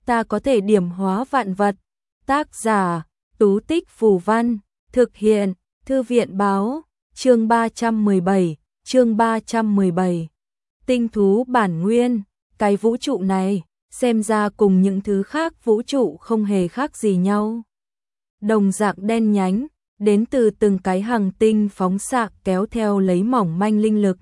ta có thể điểm hóa vạn vật. Tác giả, Tú Tích Phù Văn, thực hiện, Thư viện Báo, chương 317. Tinh thú bản nguyên, cái vũ trụ này, xem ra cùng những thứ khác vũ trụ không hề khác gì nhau. Đồng dạng đen nhánh, đến từ từng cái hành tinh phóng xạ kéo theo lấy mỏng manh linh lực.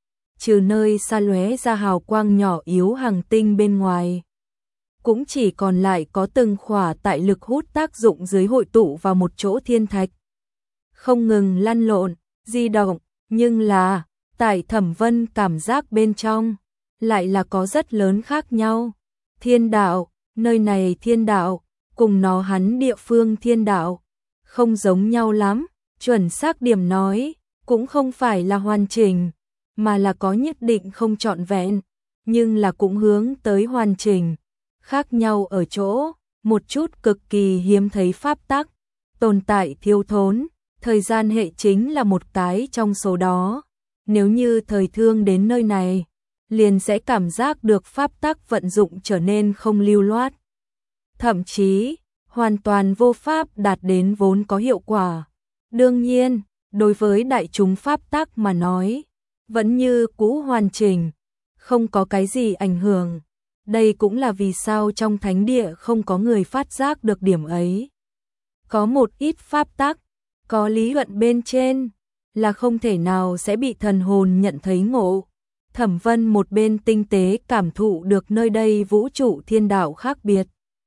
Trừ nơi xa lóe ra hào quang nhỏ yếu hành tinh bên ngoài, cũng chỉ còn lại có từng khỏa tại lực hút tác dụng dưới hội tụ vào một chỗ thiên thạch. Không ngừng lăn lộn, di động, nhưng là, tại Thẩm Vân cảm giác bên trong, lại là có rất lớn khác nhau. Thiên đạo, nơi này thiên đạo, cùng nó hắn địa phương thiên đạo, không giống nhau lắm, chuẩn xác điểm nói, cũng không phải là hoàn chỉnh, mà là có nhất định không trọn vẹn, nhưng là cũng hướng tới hoàn chỉnh. Khác nhau ở chỗ, một chút cực kỳ hiếm thấy pháp tắc, tồn tại thiếu thốn, thời gian hệ chính là một cái trong số đó. Nếu như thời thương đến nơi này, liền sẽ cảm giác được pháp tắc vận dụng trở nên không lưu loát. Thậm chí, hoàn toàn vô pháp đạt đến vốn có hiệu quả. Đương nhiên, đối với đại chúng pháp tắc mà nói, vẫn như cũ hoàn chỉnh, không có cái gì ảnh hưởng. Đây cũng là vì sao trong thánh địa không có người phát giác được điểm ấy. Có một ít pháp tắc, có lý luận bên trên, là không thể nào sẽ bị thần hồn nhận thấy ngộ. Thẩm Vân một bên tinh tế cảm thụ được nơi đây vũ trụ thiên đạo khác biệt.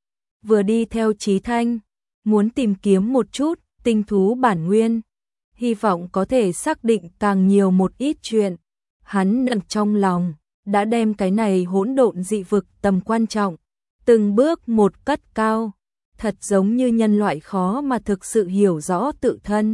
Vừa đi theo Chí Thanh, muốn tìm kiếm một chút tinh thú bản nguyên, hy vọng có thể xác định càng nhiều một ít chuyện. Hắn nặng trong lòng, đã đem cái này hỗn độn dị vực tầm quan trọng, từng bước một cất cao, thật giống như nhân loại khó mà thực sự hiểu rõ tự thân.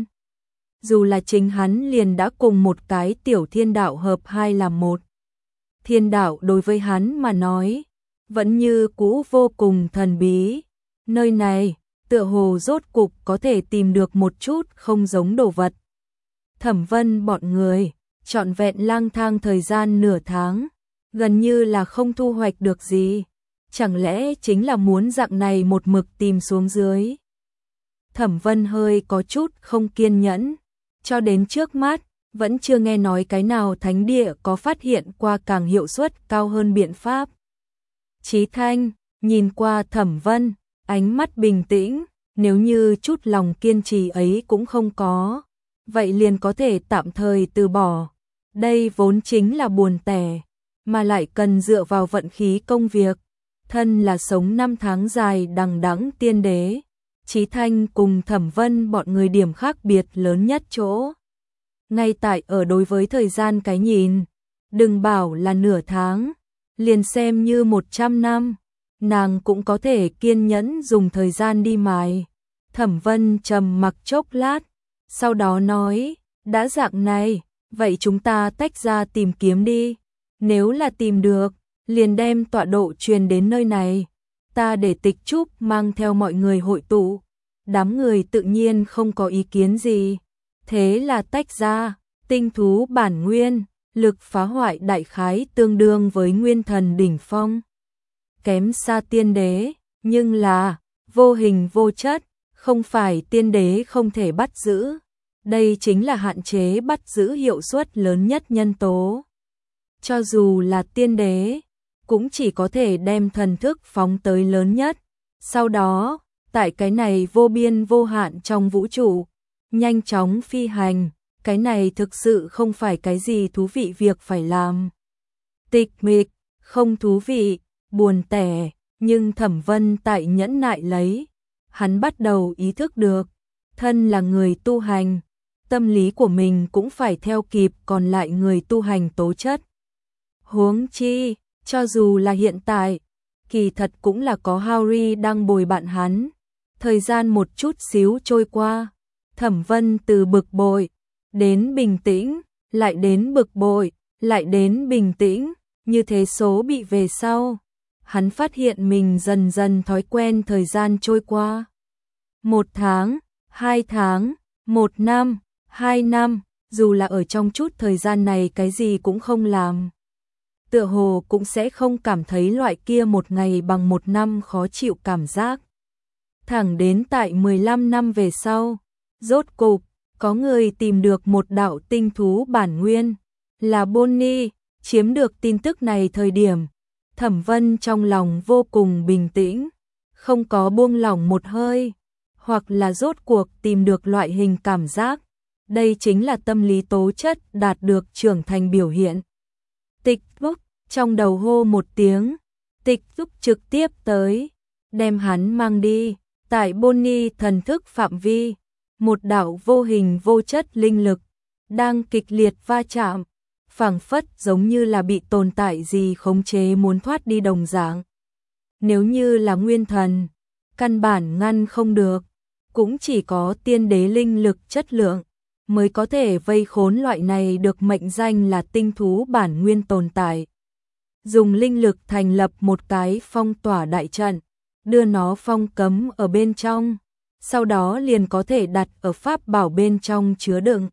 Dù là chính hắn liền đã cùng một cái tiểu thiên đạo hợp hai làm một. Thiên đạo đối với hắn mà nói, vẫn như cũ vô cùng thần bí. Nơi này, tựa hồ rốt cục có thể tìm được một chút không giống đồ vật. Thẩm Vân bọn người, trọn vẹn lang thang thời gian nửa tháng, gần như là không thu hoạch được gì. Chẳng lẽ chính là muốn dạng này một mực tìm xuống dưới? Thẩm Vân hơi có chút không kiên nhẫn. Cho đến trước mắt, vẫn chưa nghe nói cái nào thánh địa có phát hiện qua càng hiệu suất cao hơn biện pháp. Chí Thanh, nhìn qua Thẩm Vân, ánh mắt bình tĩnh, nếu như chút lòng kiên trì ấy cũng không có, vậy liền có thể tạm thời từ bỏ. Đây vốn chính là buồn tẻ, mà lại cần dựa vào vận khí công việc. Thân là sống 5 tháng dài đằng đẵng tiên đế, Chí Thanh cùng Thẩm Vân bọn người điểm khác biệt lớn nhất chỗ. Ngay tại ở đối với thời gian cái nhìn, đừng bảo là nửa tháng, liền xem như 100 năm, nàng cũng có thể kiên nhẫn dùng thời gian đi mài. Thẩm Vân trầm mặc chốc lát, sau đó nói, đã dạng này, vậy chúng ta tách ra tìm kiếm đi. Nếu là tìm được, liền đem tọa độ truyền đến nơi này. Ta để Tịch Trúc mang theo mọi người hội tụ. Đám người tự nhiên không có ý kiến gì. Thế là tách ra, tinh thú bản nguyên, lực phá hoại đại khái tương đương với nguyên thần đỉnh phong. Kém xa tiên đế, nhưng là vô hình vô chất, không phải tiên đế không thể bắt giữ. Đây chính là hạn chế bắt giữ hiệu suất lớn nhất nhân tố. Cho dù là tiên đế, cũng chỉ có thể đem thần thức phóng tới lớn nhất. Sau đó, tại cái này vô biên vô hạn trong vũ trụ, nhanh chóng phi hành, cái này thực sự không phải cái gì thú vị việc phải làm. Tịch mịch, không thú vị, buồn tẻ, nhưng Thẩm Vân tại nhẫn nại lấy. Hắn bắt đầu ý thức được, thân là người tu hành, tâm lý của mình cũng phải theo kịp còn lại người tu hành tố chất. Huống chi, cho dù là hiện tại, kỳ thật cũng là có Harry đang bồi bạn hắn. Thời gian một chút xíu trôi qua, Thẩm Vân từ bực bội đến bình tĩnh, lại đến bực bội, lại đến bình tĩnh, như thế số bị về sau. Hắn phát hiện mình dần dần thói quen thời gian trôi qua. 1 tháng, 2 tháng, 1 năm, 2 năm, dù là ở trong chút thời gian này cái gì cũng không làm. tựa hồ cũng sẽ không cảm thấy loại kia một ngày bằng một năm khó chịu cảm giác. Thẳng đến tại 15 năm về sau, rốt cục, có người tìm được một đạo tinh thú bản nguyên, là Bonnie. Chiếm được tin tức này thời điểm, Thẩm Vân trong lòng vô cùng bình tĩnh, không có buông lỏng một hơi, hoặc là rốt cuộc tìm được loại hình cảm giác. Đây chính là tâm lý tố chất đạt được trưởng thành biểu hiện. Tịch thúc, trong đầu hô một tiếng, tịch thúc trực tiếp tới, đem hắn mang đi. Tại Bonnie thần thức phạm vi, một đạo vô hình vô chất linh lực đang kịch liệt va chạm, phảng phất giống như là bị tồn tại gì khống chế muốn thoát đi đồng dạng. Nếu như là nguyên thần, căn bản ngăn không được, cũng chỉ có tiên đế linh lực chất lượng mới có thể vây khốn loại này được mệnh danh là tinh thú bản nguyên tồn tại. Dùng linh lực thành lập một cái phong tỏa đại trận, đưa nó phong cấm ở bên trong, sau đó liền có thể đặt ở pháp bảo bên trong chứa đựng.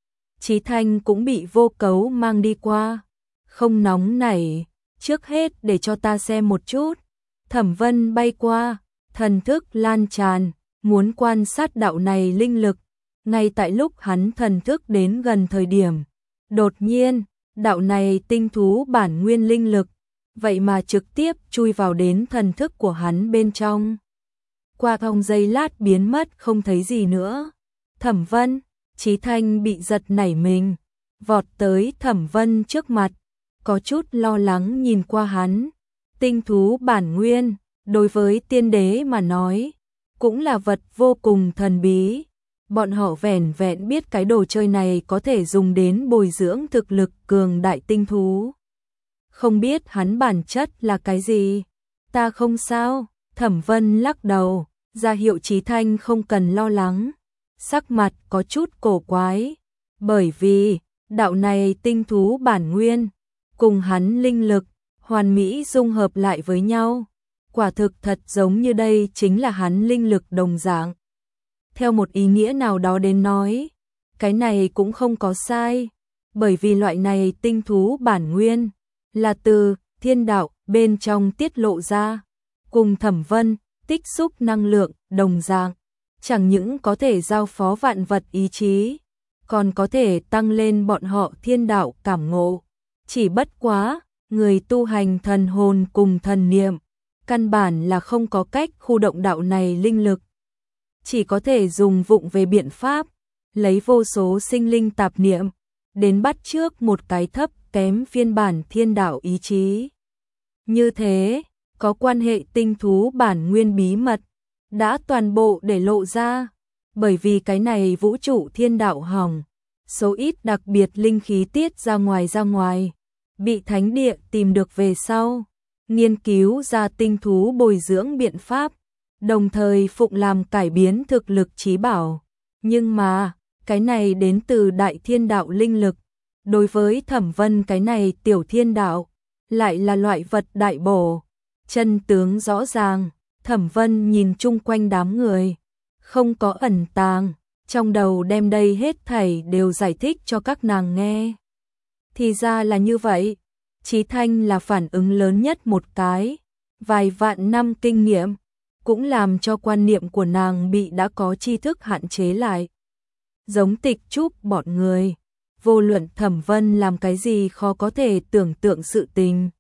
Chí Thanh cũng bị Vô Cấu mang đi qua, không nóng nảy, trước hết để cho ta xem một chút. Thẩm Vân bay qua, thần thức lan tràn, muốn quan sát đạo này linh lực. Ngay tại lúc hắn thần thức đến gần thời điểm, đột nhiên, đạo này tinh thú bản nguyên linh lực, vậy mà trực tiếp chui vào đến thần thức của hắn bên trong. Qua vòng giây lát biến mất không thấy gì nữa. Thẩm Vân, Chí Thanh bị giật nảy mình, vọt tới Thẩm Vân trước mặt, có chút lo lắng nhìn qua hắn. Tinh thú bản nguyên, đối với tiên đế mà nói, cũng là vật vô cùng thần bí. Bọn họ vẻn vẹn biết cái đồ chơi này có thể dùng đến bồi dưỡng thực lực cường đại tinh thú. Không biết hắn bản chất là cái gì. Ta không sao, Thẩm Vân lắc đầu, ra hiệu Chí Thanh không cần lo lắng. Sắc mặt có chút cổ quái, bởi vì đạo này tinh thú bản nguyên cùng hắn linh lực hoàn mỹ dung hợp lại với nhau, quả thực thật giống như đây chính là hắn linh lực đồng dạng. Theo một ý nghĩa nào đó đến nói, cái này cũng không có sai, bởi vì loại này tinh thú bản nguyên là từ thiên đạo bên trong tiết lộ ra, cùng Thẩm Vân tích xúc năng lượng đồng dạng, chẳng những có thể giao phó vạn vật ý chí, còn có thể tăng lên bọn họ thiên đạo cảm ngộ. Chỉ bất quá, người tu hành thần hồn cùng thần niệm, căn bản là không có cách khu động đạo này linh lực. Chỉ có thể dùng vụng về biện pháp, lấy vô số sinh linh tạp niệm, đến bắt chước một cái thấp kém phiên bản thiên đạo ý chí. Như thế, có quan hệ tinh thú bản nguyên bí mật, đã toàn bộ để lộ ra, bởi vì cái này vũ trụ thiên đạo hỏng, số ít đặc biệt linh khí tiết ra ngoài, bị thánh địa tìm được về sau, nghiên cứu ra tinh thú bồi dưỡng biện pháp, đồng thời phụng làm cải biến thực lực chí bảo. Nhưng mà, cái này đến từ đại thiên đạo linh lực, đối với Thẩm Vân cái này tiểu thiên đạo, lại là loại vật đại bổ, chân tướng rõ ràng. Thẩm Vân nhìn chung quanh đám người, không có ẩn tàng, trong đầu đem đây hết thảy đều giải thích cho các nàng nghe. Thì ra là như vậy, Chí Thanh là phản ứng lớn nhất một cái, vài vạn năm kinh nghiệm, cũng làm cho quan niệm của nàng bị đã có tri thức hạn chế lại. Giống Tịch Trúc bọn người, vô luận Thẩm Vân làm cái gì khó có thể tưởng tượng sự tình,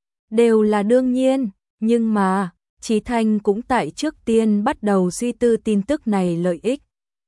đều là đương nhiên, nhưng mà Chí Thanh cũng tại trước tiên bắt đầu suy tư tin tức này lợi ích.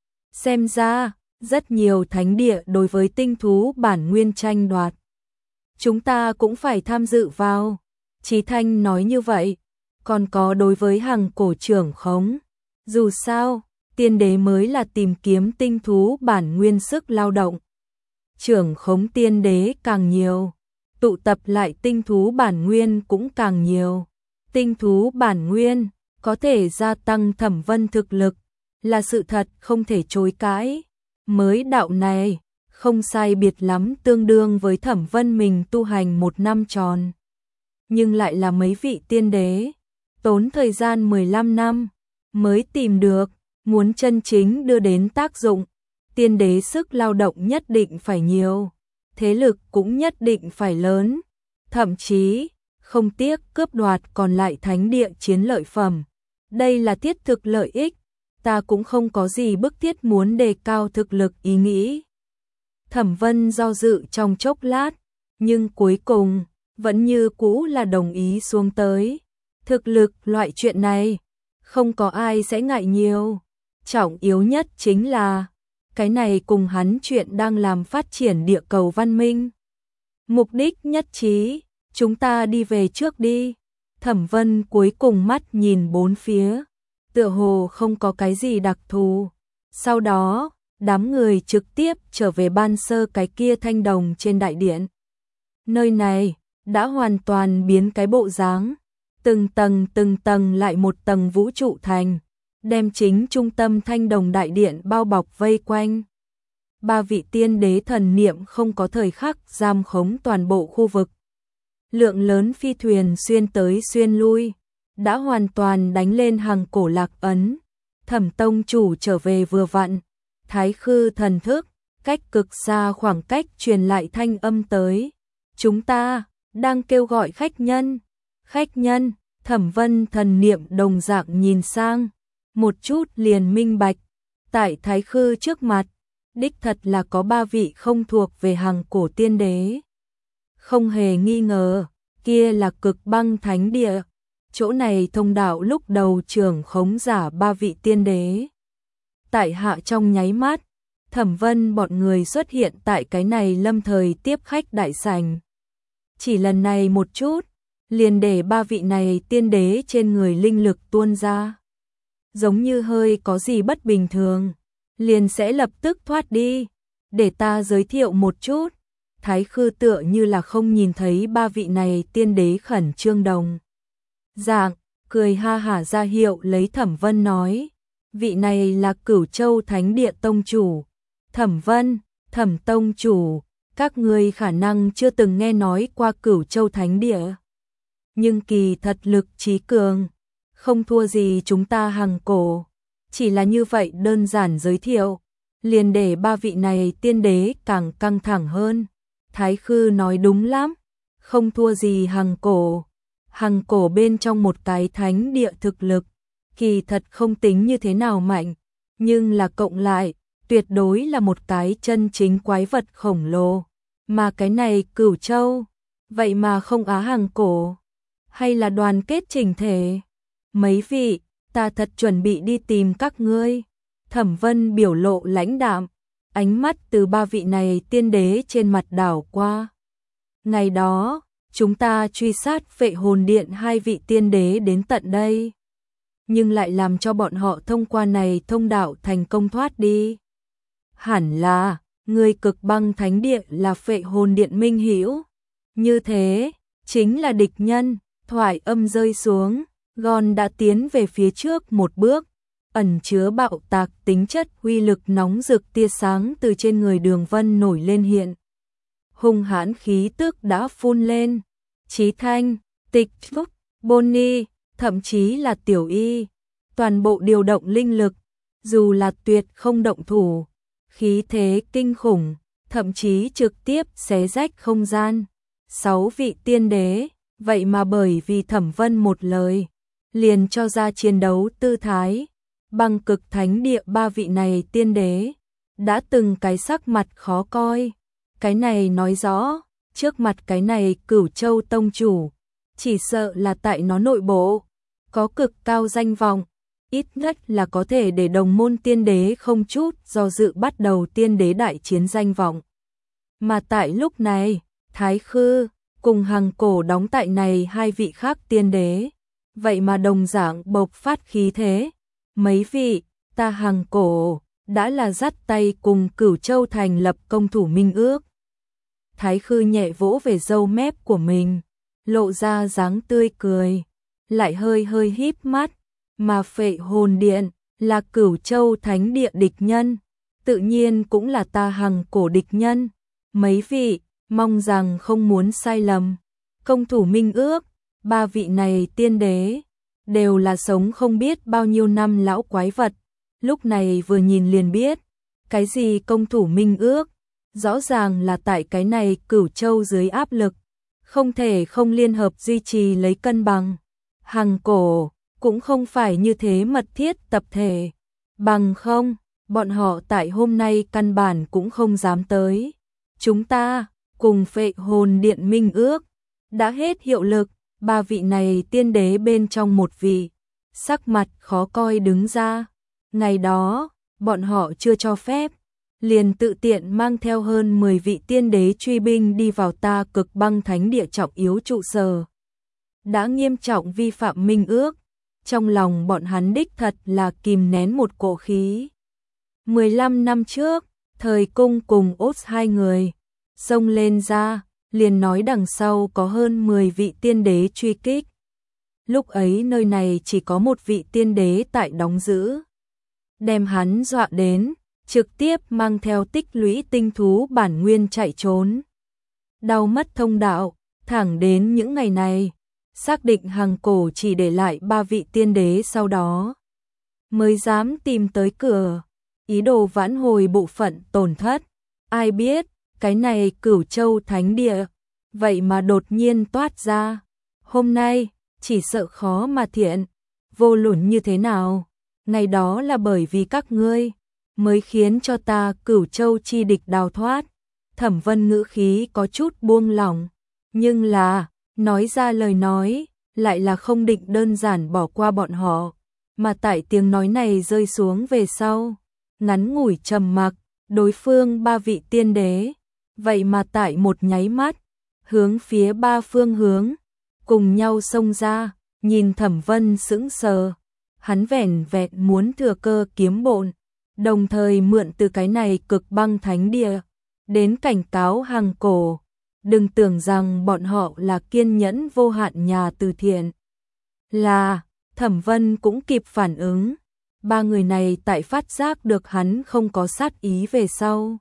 Xem ra, rất nhiều thánh địa đối với tinh thú bản nguyên tranh đoạt. Chúng ta cũng phải tham dự vào. Chí Thanh nói như vậy, còn có đối với Hằng cổ trưởng khống. Dù sao, tiên đế mới là tìm kiếm tinh thú bản nguyên sức lao động. Trưởng khống tiên đế càng nhiều, tụ tập lại tinh thú bản nguyên cũng càng nhiều. Tinh thú bản nguyên có thể gia tăng Thẩm Vân thực lực, là sự thật không thể chối cãi. Mới đạo này, không sai biệt lắm tương đương với Thẩm Vân mình tu hành 1 năm tròn. Nhưng lại là mấy vị tiên đế, tốn thời gian 15 năm, mới tìm được, muốn chân chính đưa đến tác dụng. Tiên đế sức lao động nhất định phải nhiều, thế lực cũng nhất định phải lớn. thậm chí không tiếc cướp đoạt còn lại thánh địa chiến lợi phẩm. Đây là thiết thực lợi ích, ta cũng không có gì bức thiết muốn đề cao thực lực ý nghĩ. Thẩm Vân do dự trong chốc lát, nhưng cuối cùng vẫn như cũ là đồng ý xuống tới. Thực lực loại chuyện này, không có ai sẽ ngại nhiều. Trọng yếu nhất chính là, cái này cùng hắn chuyện đang làm phát triển địa cầu văn minh. Mục đích nhất trí, chúng ta đi về trước đi. Thẩm Vân cuối cùng mắt nhìn bốn phía, tựa hồ không có cái gì đặc thù. Sau đó, đám người trực tiếp trở về ban sơ cái kia thanh đồng trên đại điện. Nơi này đã hoàn toàn biến cái bộ dáng, từng tầng lại một tầng vũ trụ thành, đem chính trung tâm thanh đồng đại điện bao bọc vây quanh. Ba vị tiên đế thần niệm không có thời khắc giam khống toàn bộ khu vực. Lượng lớn phi thuyền xuyên tới xuyên lui, đã hoàn toàn đánh lên hàng cổ lạc ấn. Thẩm tông chủ trở về vừa vặn, thái khư thần thức, cách cực xa khoảng cách truyền lại thanh âm tới. Chúng ta đang kêu gọi khách nhân. Khách nhân, Thẩm Vân thần niệm đồng dạng nhìn sang, một chút liền minh bạch. Tại thái khư trước mặt, đích thật là có ba vị không thuộc về hàng cổ tiên đế. Không hề nghi ngờ, kia là cực băng thánh địa. Chỗ này thông đạo lúc đầu trưởng khống giả ba vị tiên đế. Tại hạ trong nháy mắt, Thẩm Vân bọn người xuất hiện tại cái này lâm thời tiếp khách đại sảnh. Chỉ lần này một chút, liền để ba vị này tiên đế trên người linh lực tuôn ra. Giống như hơi có gì bất bình thường, liền sẽ lập tức thoát đi. Để ta giới thiệu một chút. Thái khư tựa như là không nhìn thấy ba vị này tiên đế khẩn trương đồng dạng, cười ha hả ra hiệu lấy Thẩm Vân nói. Vị này là Cửu Châu Thánh Địa Tông Chủ. Thẩm Vân, Thẩm Tông Chủ, các ngươi khả năng chưa từng nghe nói qua Cửu Châu Thánh Địa. Nhưng kỳ thật lực trí cường, không thua gì chúng ta hàng cổ. Chỉ là như vậy đơn giản giới thiệu, liền để ba vị này tiên đế càng căng thẳng hơn. Thái khư nói đúng lắm, không thua gì hàng cổ. Hàng cổ bên trong một cái thánh địa thực lực, kỳ thật không tính như thế nào mạnh, nhưng là cộng lại, tuyệt đối là một cái chân chính quái vật khổng lồ. Mà cái này Cửu Châu, vậy mà không á hàng cổ, hay là đoàn kết chỉnh thể. Mấy vị, ta thật chuẩn bị đi tìm các ngươi. Thẩm Vân biểu lộ lãnh đạm, ánh mắt từ ba vị này tiên đế trên mặt đảo qua. Ngày đó, chúng ta truy sát Vệ Hồn Điện hai vị tiên đế đến tận đây, nhưng lại làm cho bọn họ thông qua này thông đạo thành công thoát đi. Hẳn là, người cực băng thánh địa là Vệ Hồn Điện minh hữu. Như thế, chính là địch nhân. Thoại âm rơi xuống, Gon đã tiến về phía trước một bước, ẩn chứa bạo tạc tính chất uy lực nóng rực tia sáng từ trên người Đường Vân nổi lên hiện. Hung hãn khí tức đã phun lên. Chí Thanh, Tịch Phúc, Bonnie, thậm chí là Tiểu Y, toàn bộ điều động linh lực, dù là tuyệt không động thủ, khí thế kinh khủng, thậm chí trực tiếp xé rách không gian. 6 vị tiên đế, vậy mà bởi vì Thẩm Vân một lời, liền cho ra chiến đấu tư thái. Băng Cực Thánh Địa ba vị này tiên đế, đã từng cái sắc mặt khó coi. Cái này nói rõ, trước mặt cái này Cửu Châu Tông Chủ, chỉ sợ là tại nó nội bộ, có cực cao danh vọng, ít nhất là có thể để đồng môn tiên đế không chút do dự bắt đầu tiên đế đại chiến danh vọng. Mà tại lúc này, Thái Khư, cùng hàng cổ đóng tại này hai vị khác tiên đế, vậy mà đồng dạng bộc phát khí thế. Mấy vị, ta hàng cổ, đã là dắt tay cùng Cửu Châu thành lập công thủ minh ước. Thái Khư nhẹ vỗ về râu mép của mình, lộ ra dáng tươi cười, lại hơi híp mắt, mà Phệ Hồn Điện là Cửu Châu Thánh Địa địch nhân, tự nhiên cũng là ta hàng cổ địch nhân. Mấy vị, mong rằng không muốn sai lầm. Công thủ minh ước, ba vị này tiên đế, đều là sống không biết bao nhiêu năm lão quái vật, lúc này vừa nhìn liền biết, cái gì công thủ minh ước, rõ ràng là tại cái này Cửu Châu dưới áp lực, không thể không liên hợp duy trì lấy cân bằng. Hằng cổ cũng không phải như thế mật thiết tập thể, bằng không, bọn họ tại hôm nay căn bản cũng không dám tới. Chúng ta cùng Phệ Hồn Điện minh ước đã hết hiệu lực, ba vị này tiên đế bên trong một vị, sắc mặt khó coi đứng ra. Ngày đó, bọn họ chưa cho phép, liền tự tiện mang theo hơn 10 vị tiên đế truy binh đi vào ta Cực Băng Thánh Địa trọng yếu trụ sở. Đã nghiêm trọng vi phạm minh ước, trong lòng bọn hắn đích thật là kìm nén một cổ khí. 15 năm trước, Thời Cung cùng Ốt hai người xông lên ra, liền nói đằng sau có hơn 10 vị tiên đế truy kích. Lúc ấy nơi này chỉ có một vị tiên đế tại đóng giữ. Đem hắn dọa đến, trực tiếp mang theo tích lũy tinh thú bản nguyên chạy trốn. Đau mất thông đạo, thẳng đến những ngày này, xác định Hằng cổ chỉ để lại 3 vị tiên đế sau đó mới dám tìm tới cửa, ý đồ vãn hồi bộ phận tổn thất. Ai biết, cái này Cửu Châu Thánh Địa, vậy mà đột nhiên toát ra. Hôm nay, chỉ sợ khó mà thiện, vô luận như thế nào, ngày đó là bởi vì các ngươi mới khiến cho ta Cửu Châu chi địch đào thoát. Thẩm Vân ngữ khí có chút buông lỏng, nhưng là, nói ra lời nói, lại là không định đơn giản bỏ qua bọn họ, mà tại tiếng nói này rơi xuống về sau, ngắn ngủi trầm mặc, đối phương 3 vị tiên đế, vậy mà tại một nháy mắt, hướng phía 3 phương hướng, cùng nhau xông ra, nhìn Thẩm Vân sững sờ, hắn vẻn vẹn muốn thừa cơ kiếm bộn, đồng thời mượn từ cái này Cực Băng Thánh Địa, đến cảnh cáo Hằng cổ, đừng tưởng rằng bọn họ là kiên nhẫn vô hạn nhà từ thiện. Là, Thẩm Vân cũng kịp phản ứng, 3 người này tại phát giác được hắn không có sát ý về sau.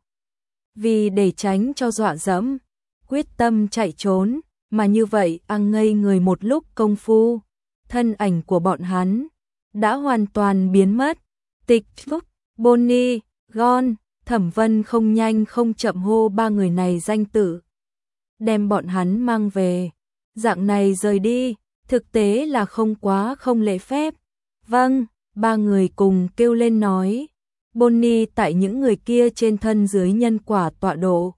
Vì để tránh cho dọa dẫm, quyết tâm chạy trốn, mà như vậy ăn ngây người một lúc công phu, thân ảnh của bọn hắn đã hoàn toàn biến mất. Tịch Trúc, Bonnie, Gon, Thẩm Vân không nhanh không chậm hô 3 người này danh tự, đem bọn hắn mang về. Dạng này rời đi, thực tế là không quá không lễ phép. Vâng, 3 người cùng kêu lên nói. Bonnie tại những người kia trên thân dưới nhân quả tọa độ.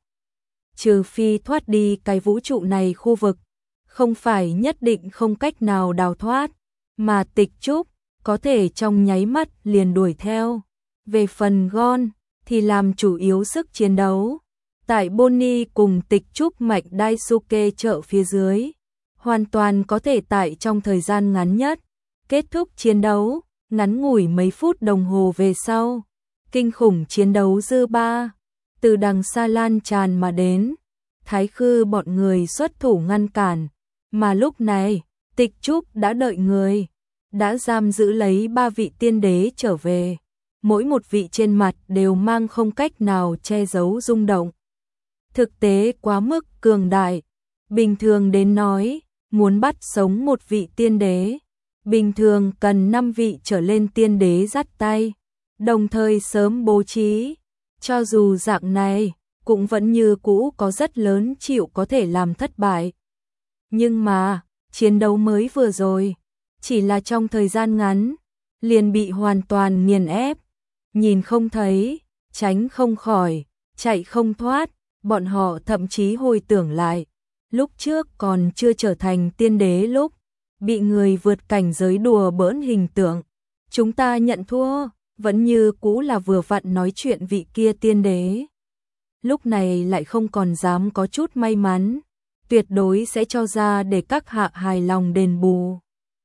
Trừ phi thoát đi cái vũ trụ này khu vực, không phải nhất định không cách nào đào thoát, mà Tịch Trúc có thể trong nháy mắt liền đuổi theo. Về phần Gon thì làm chủ yếu sức chiến đấu. Tại Bonnie cùng Tịch Trúc mạch Daisuke trợ phía dưới, hoàn toàn có thể tại trong thời gian ngắn nhất kết thúc chiến đấu. Ngắn ngủi mấy phút đồng hồ về sau, kinh khủng chiến đấu dư ba từ đằng xa lan tràn mà đến. Thái Khư bọn người xuất thủ ngăn cản, mà lúc này Tịch Trúc đã đợi người, đã giam giữ lấy 3 vị tiên đế trở về, mỗi một vị trên mặt đều mang không cách nào che giấu rung động. Thực tế quá mức cường đại, bình thường đến nói, muốn bắt sống một vị tiên đế, bình thường cần 5 vị trở lên tiên đế dắt tay, đồng thời sớm bố trí, cho dù dạng này, cũng vẫn như cũ có rất lớn chịu có thể làm thất bại. Nhưng mà, chiến đấu mới vừa rồi, chỉ là trong thời gian ngắn, liền bị hoàn toàn nghiền ép, nhìn không thấy, tránh không khỏi, chạy không thoát, bọn họ thậm chí hồi tưởng lại, lúc trước còn chưa trở thành tiên đế lúc, bị người vượt cảnh giới đùa bỡn hình tượng, chúng ta nhận thua, vẫn như cũ là vừa vặn nói chuyện vị kia tiên đế. Lúc này lại không còn dám có chút may mắn, tuyệt đối sẽ cho ra để các hạ hài lòng đền bù.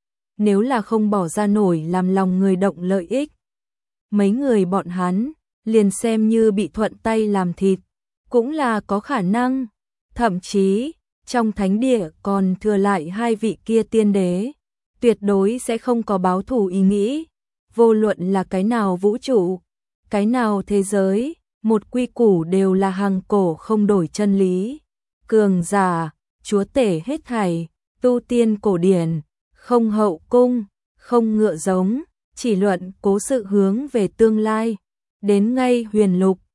Nếu là không bỏ ra nổi làm lòng người động lợi ích, mấy người bọn hắn, liền xem như bị thuận tay làm thịt, cũng là có khả năng. Thậm chí, trong thánh địa còn thừa lại 2 vị kia tiên đế, tuyệt đối sẽ không có báo thù ý nghĩ. Vô luận là cái nào vũ trụ, cái nào thế giới, một quy củ đều là Hằng cổ không đổi chân lý. Cường giả, chúa tể hết thảy, tu tiên cổ điển, không hậu cung, không ngựa giống, chỉ luận cố sự hướng về tương lai. Đến ngay huyền lục,